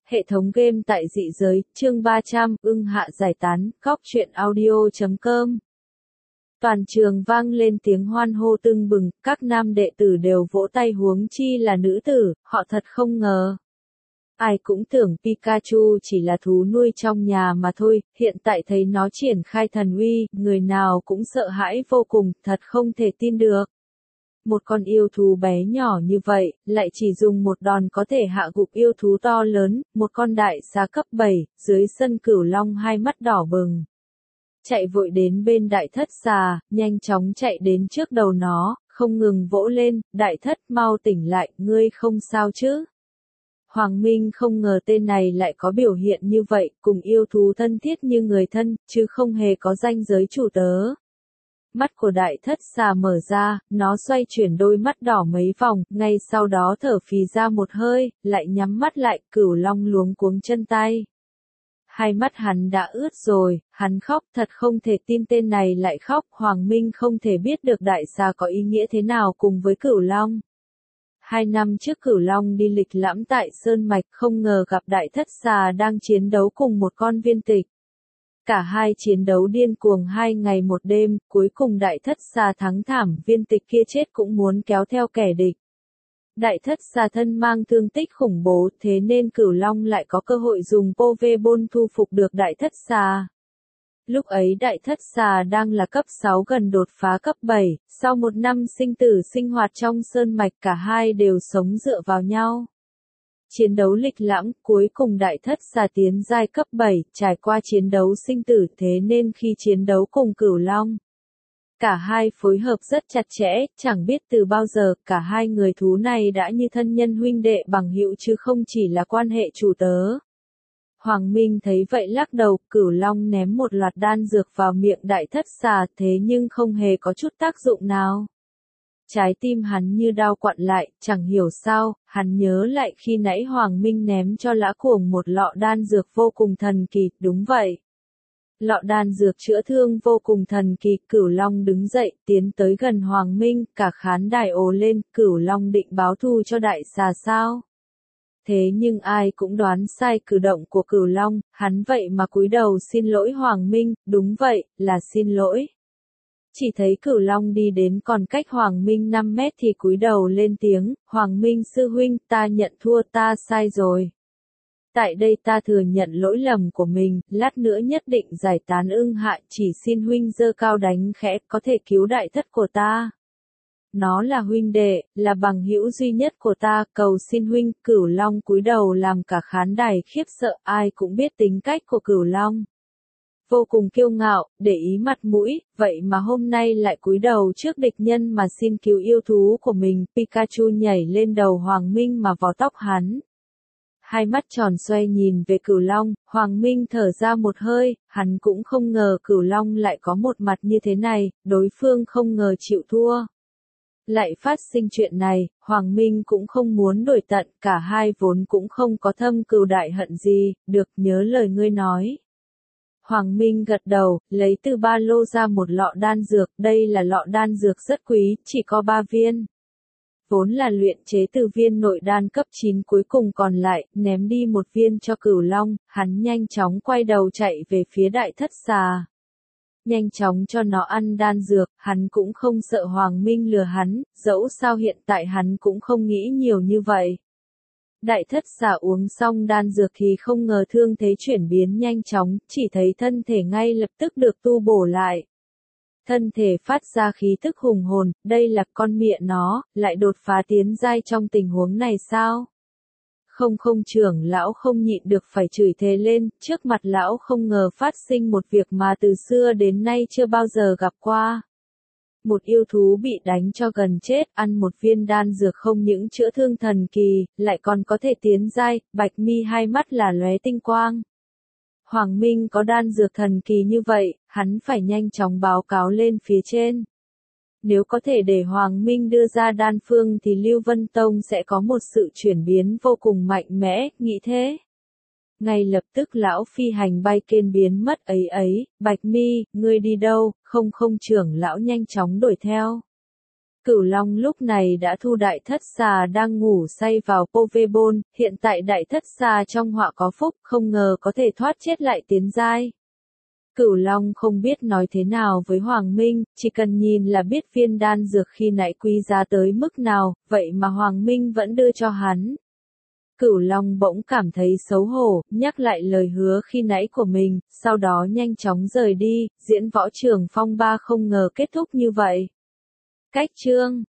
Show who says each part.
Speaker 1: Hệ thống game tại dị giới, chương 300, ưng hạ giải tán, góc truyện audio.com. Toàn trường vang lên tiếng hoan hô tưng bừng, các nam đệ tử đều vỗ tay huống chi là nữ tử, họ thật không ngờ. Ai cũng tưởng Pikachu chỉ là thú nuôi trong nhà mà thôi, hiện tại thấy nó triển khai thần uy, người nào cũng sợ hãi vô cùng, thật không thể tin được. Một con yêu thú bé nhỏ như vậy, lại chỉ dùng một đòn có thể hạ gục yêu thú to lớn, một con đại xà cấp 7, dưới sân Cửu Long hai mắt đỏ bừng. Chạy vội đến bên đại thất xà, nhanh chóng chạy đến trước đầu nó, không ngừng vỗ lên, đại thất mau tỉnh lại, ngươi không sao chứ? Hoàng Minh không ngờ tên này lại có biểu hiện như vậy, cùng yêu thú thân thiết như người thân, chứ không hề có ranh giới chủ tớ. Mắt của đại thất xà mở ra, nó xoay chuyển đôi mắt đỏ mấy vòng, ngay sau đó thở phì ra một hơi, lại nhắm mắt lại, Cửu Long luống cuống chân tay. Hai mắt hắn đã ướt rồi, hắn khóc, thật không thể tin tên này lại khóc, Hoàng Minh không thể biết được đại xà có ý nghĩa thế nào cùng với Cửu Long. 2 năm trước Cửu Long đi lịch lãm tại Sơn Mạch, không ngờ gặp đại thất xà đang chiến đấu cùng một con viên tịch. Cả hai chiến đấu điên cuồng 2 ngày 1 đêm, cuối cùng đại thất xà thắng thảm, viên tịch kia chết cũng muốn kéo theo kẻ địch. Đại thất xà thân mang thương tích khủng bố, thế nên Cửu Long lại có cơ hội dùng Pokeball thu phục được đại thất xà. Lúc ấy đại thất xà đang là cấp 6 gần đột phá cấp 7, sau 1 năm sinh tử sinh hoạt trong sơn mạch cả hai đều sống dựa vào nhau. Chiến đấu lịch lãm, cuối cùng đại thất xà tiến giai cấp 7, trải qua chiến đấu sinh tử thế nên khi chiến đấu cùng Cửu Long, cả hai phối hợp rất chặt chẽ, chẳng biết từ bao giờ, cả hai người thú này đã như thân nhân huynh đệ bằng hữu chứ không chỉ là quan hệ chủ tớ. Hoàng Minh thấy vậy lắc đầu, Cửu Long ném một loạt đan dược vào miệng đại thất xà, thế nhưng không hề có chút tác dụng nào. Trái tim hắn như đau quặn lại, chẳng hiểu sao, hắn nhớ lại khi nãy Hoàng Minh ném cho Lã Cuồng một lọ đan dược vô cùng thần kỳ, đúng vậy. Lọ đan dược chữa thương vô cùng thần kỳ, Cửu Long đứng dậy, tiến tới gần Hoàng Minh, cả khán đài ồ lên, Cửu Long định báo thù cho đại xà sao? Thế nhưng ai cũng đoán sai cử động của Cửu Long, hắn vậy mà cúi đầu xin lỗi Hoàng Minh, đúng vậy, là xin lỗi. Chỉ thấy Cửu Long đi đến còn cách Hoàng Minh 5 mét thì cúi đầu lên tiếng, Hoàng Minh sư huynh, ta nhận thua, ta sai rồi. Tại đây ta thừa nhận lỗi lầm của mình, lát nữa nhất định giải tán ưng hạ, chỉ xin huynh giơ cao đánh khẽ, có thể cứu đại thất của ta. Nó là huynh đệ, là bằng hữu duy nhất của ta, cầu xin huynh. Cửu Long cúi đầu làm cả khán đài khiếp sợ, ai cũng biết tính cách của Cửu Long. Vô cùng kiêu ngạo, để ý mặt mũi, vậy mà hôm nay lại cúi đầu trước địch nhân mà xin cứu yêu thú của mình. Pikachu nhảy lên đầu Hoàng Minh mà vò tóc hắn. Hai mắt tròn xoay nhìn về Cửu Long, Hoàng Minh thở ra một hơi, hắn cũng không ngờ Cửu Long lại có một mặt như thế này, đối phương không ngờ chịu thua. Lại phát sinh chuyện này, Hoàng Minh cũng không muốn đổi tận, cả hai vốn cũng không có thâm cừu đại hận gì, được, nhớ lời ngươi nói. Hoàng Minh gật đầu, lấy từ ba lô ra một lọ đan dược, đây là lọ đan dược rất quý, chỉ có 3 viên. Vốn là luyện chế từ viên nội đan cấp 9 cuối cùng còn lại, ném đi 1 viên cho Cửu Long, hắn nhanh chóng quay đầu chạy về phía đại thất xà. Nhanh chóng cho nó ăn đan dược, hắn cũng không sợ Hoàng Minh lừa hắn, dẫu sao hiện tại hắn cũng không nghĩ nhiều như vậy. Đại thất xà uống xong đan dược thì không ngờ thương thế chuyển biến nhanh chóng, chỉ thấy thân thể ngay lập tức được tu bổ lại. Thân thể phát ra khí tức hùng hồn, đây là con mẹ nó, lại đột phá tiến giai trong tình huống này sao? Không trưởng lão không nhịn được phải chửi thề lên, trước mặt lão không ngờ phát sinh một việc mà từ xưa đến nay chưa bao giờ gặp qua. Một yêu thú bị đánh cho gần chết, ăn 1 viên đan dược không những chữa thương thần kỳ, lại còn có thể tiến giai, Bạch Mi hai mắt là lóe tinh quang. Hoàng Minh có đan dược thần kỳ như vậy, hắn phải nhanh chóng báo cáo lên phía trên. Nếu có thể để Hoàng Minh đưa ra đan phương thì Lưu Vân Tông sẽ có một sự chuyển biến vô cùng mạnh mẽ, nghĩ thế. Ngay lập tức lão phi hành bay kên biến mất ấy, Bạch Mi, ngươi đi đâu, không trưởng lão nhanh chóng đuổi theo. Cửu Long lúc này đã thu đại thất xà đang ngủ say vào Pokeball, hiện tại đại thất xà trong họa có phúc, không ngờ có thể thoát chết lại tiến giai. Cửu Long không biết nói thế nào với Hoàng Minh, chỉ cần nhìn là biết viên đan dược khi nãy quý giá tới mức nào, vậy mà Hoàng Minh vẫn đưa cho hắn. Cửu Long bỗng cảm thấy xấu hổ, nhắc lại lời hứa khi nãy của mình, sau đó nhanh chóng rời đi, diễn võ trường phong ba không ngờ kết thúc như vậy. Cách chương